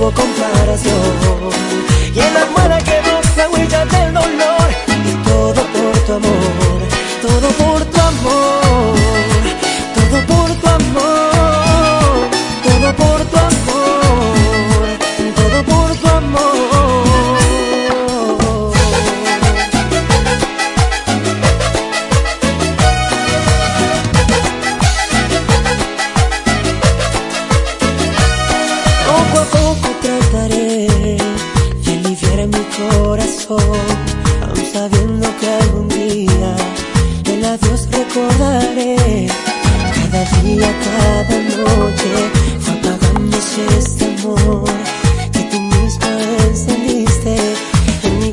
tuvo comparación. Y en la almohada quedó la huella del dolor. Y todo por tu amor, todo por tu amor, todo por tu amor, todo por tu amor, todo por tu amor. Poco a poco trataré de aliviar mi corazón, aun sabiendo que algún día el adiós recordaré. Cada día, cada noche fue apagándose este amor que tú misma encendiste en mi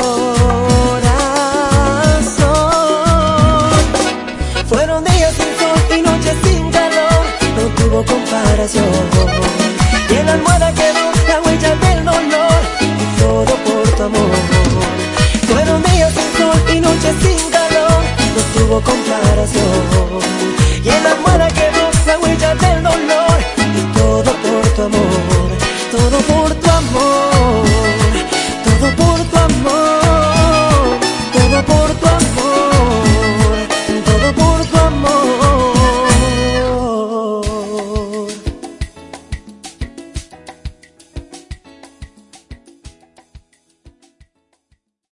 corazón. Fueron días sin sol y noches sin calor, no tuvo comparación. Y en la almohada quedó la huella del dolor. Y todo por tu amor. Fueron días sin sol y noches sin calor, no tuvo comparación.